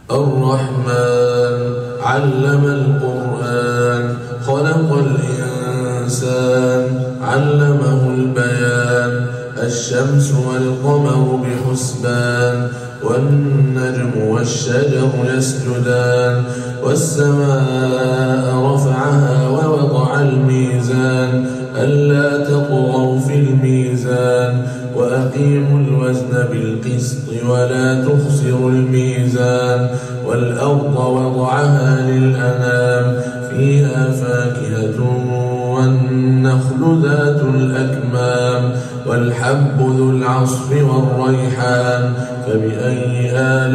الرحمن علم القرآن خلق الإنسان علمه البيان الشمس والقمر بحسبان والنجم والشجر يسجدان والسماء رفعها ووضع الميزان ألا تطغوا في الميزان وأقيموا الوزن بالقسط ولا تخسروا الميزان والأرض وضعها للأنام فيها فاكهة والنخل ذات الأكمام والحب ذو العصف والريحان فبأي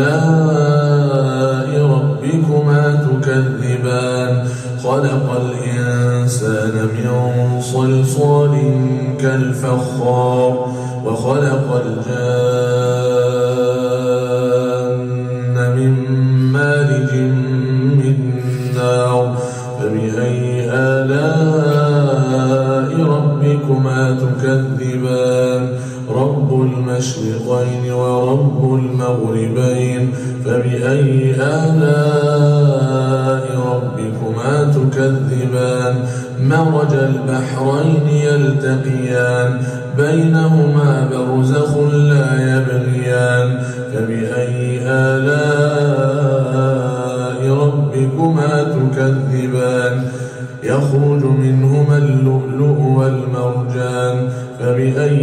آلاء ربكما تكذبان خلق الإنسان من صلصال كالفخار وخلق الجان من مارج من نار فبأي آلاء ربكما تكذبان رب المشرقين ورب المغربين فبأي آلاء ربكما تكذبان مرج البحرين يلتقيان بينهما برزخ لا يبغيان فبأي آلاء ربكما تكذبان يخرج منهما اللؤلؤ والمرجان فبأي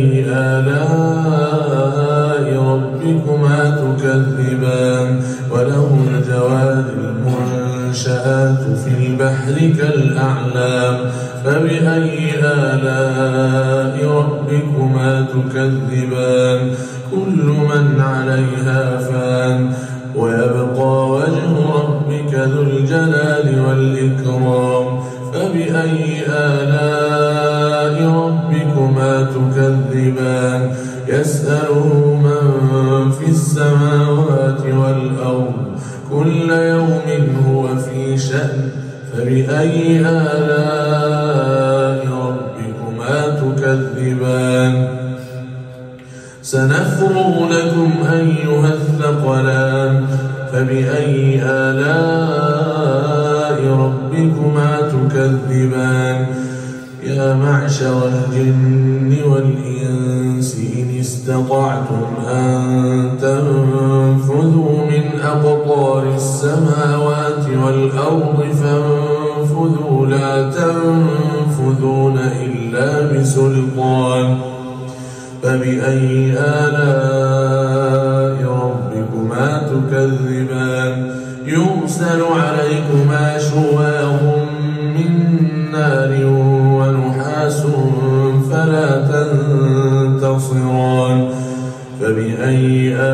آلاء ربكما تكذبان وله الجوار المنشآت في البحر كالأعلام فبأي آلاء ربكما تكذبان كل من عليها فان ويبقى وجه ربك ذو الجلال والإكرام فبأي آلاء ربكما تكذبان يسأله من في السماوات والأرض كل يوم هو في شأن فبأي آلاء ربكما تكذبان سنفرغ لكم أيها الثقلان فبأي آلاء ربكما تكذبان يا معشر الجن والإنس إن استطعتم أن تنفذوا من أقطار السماوات والأرض فانفذوا لا تنفذون إلا بسلطان فبأي آلاء ربكما تكذبان يرسل عليكما شواظ من نار ونحاس فلا تنتصران فبأي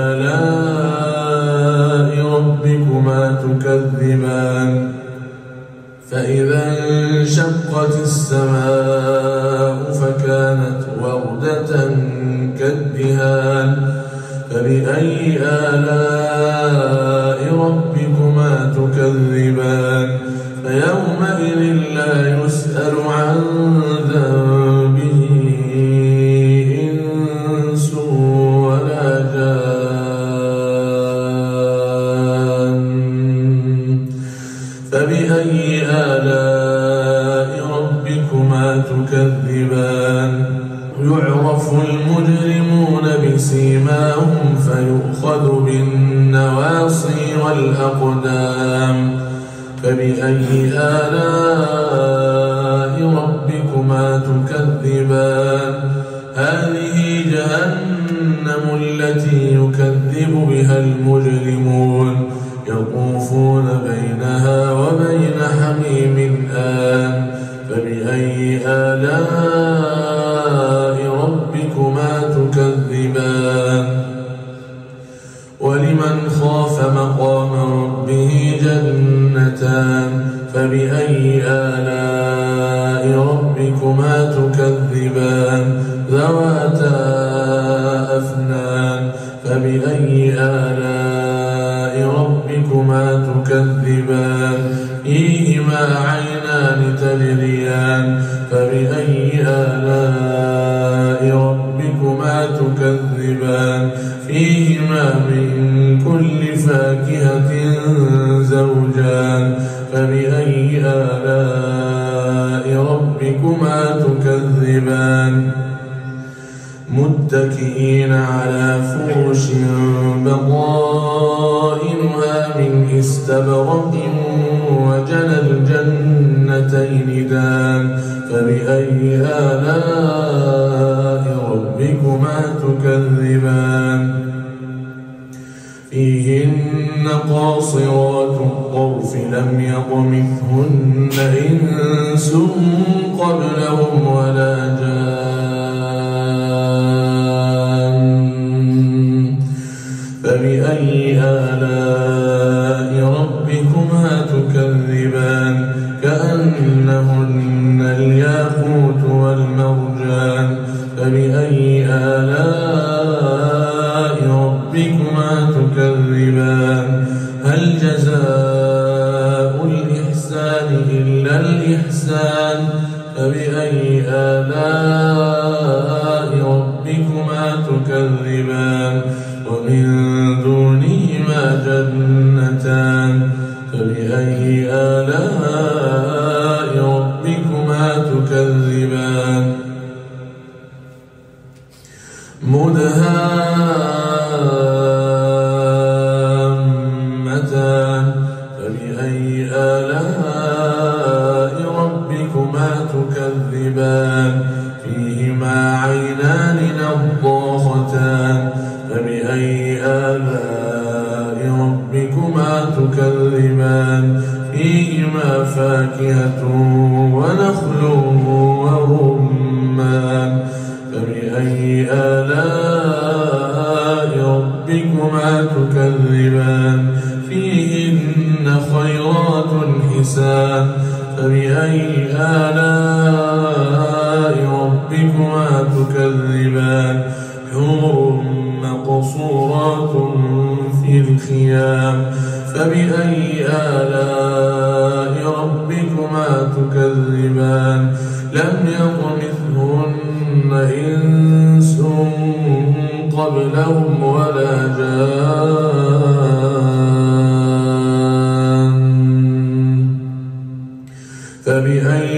آلاء ربكما تكذبان فإذا انشقت السماء فكانت وردة كالدهان فبأي آلاء ربكما تكذبان فيومئذ لا يسأل عن ذنبه إنس ولا جان فبأي آلاء ربكما تكذبان يعرف المجرمون بسيماهم فيؤخذ بالنواصي والأقدام فبأي آلاء ربكما تكذبان هذه جهنم التي يكذب بها المجرمون يطوفون بينها وبين حميم آن فبأي آلاء ربكما تكذبان ولمن خاف مقام ربه جنتان فبأي آلاء ربكما تكذبان ذواتا أفنان فبأي آلاء ربكما تكذبان فيهما عينان تجريان فبأي آلاء ربكما تكذبان فيهما من كل فاكهة تكذبان متكئين على فرش بطائنها من استبرق وجنى الجنتين دان فبأي آلاء ربكما تكذبان فيهن قاصرات الطرف لم يطمثهن إنس قبلهم ولا جان فبأي آلاء ربكما تكذبان كأنهن الياقوت والمرجان فبأي آلاء ربكما تكذبان هل جزاء الإحسان إلا الإحسان فبأي آلاء ربكما تكذبان ومن دونهما جنتان فبأي آلاء ربكما تكذبان مدهامتان فبأي آلاء ربكما تكذبان فيهما عينان نضاختان فبأي آلاء ربكما تكذبان فيهما فاكهة ونخل ورمان فبأي آلاء ربكما تكذبان فيهن خيرات حسان فبأي آلاء ربكما تكذبان حور مقصورات في الخيام فبأي آلاء ربكما تكذبان لم يطمثهن إنس قبلهم ولا جان فبأي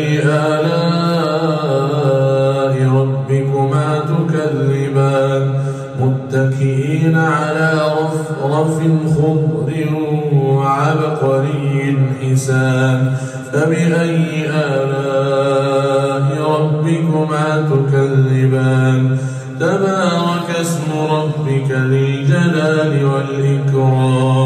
آلاء ربكما تكذبان متكئين على رفرف خضر وعبقري حسان فبأي آلاء ربكما تكذبان تبارك اسم ربك ذي الجلال والإكرام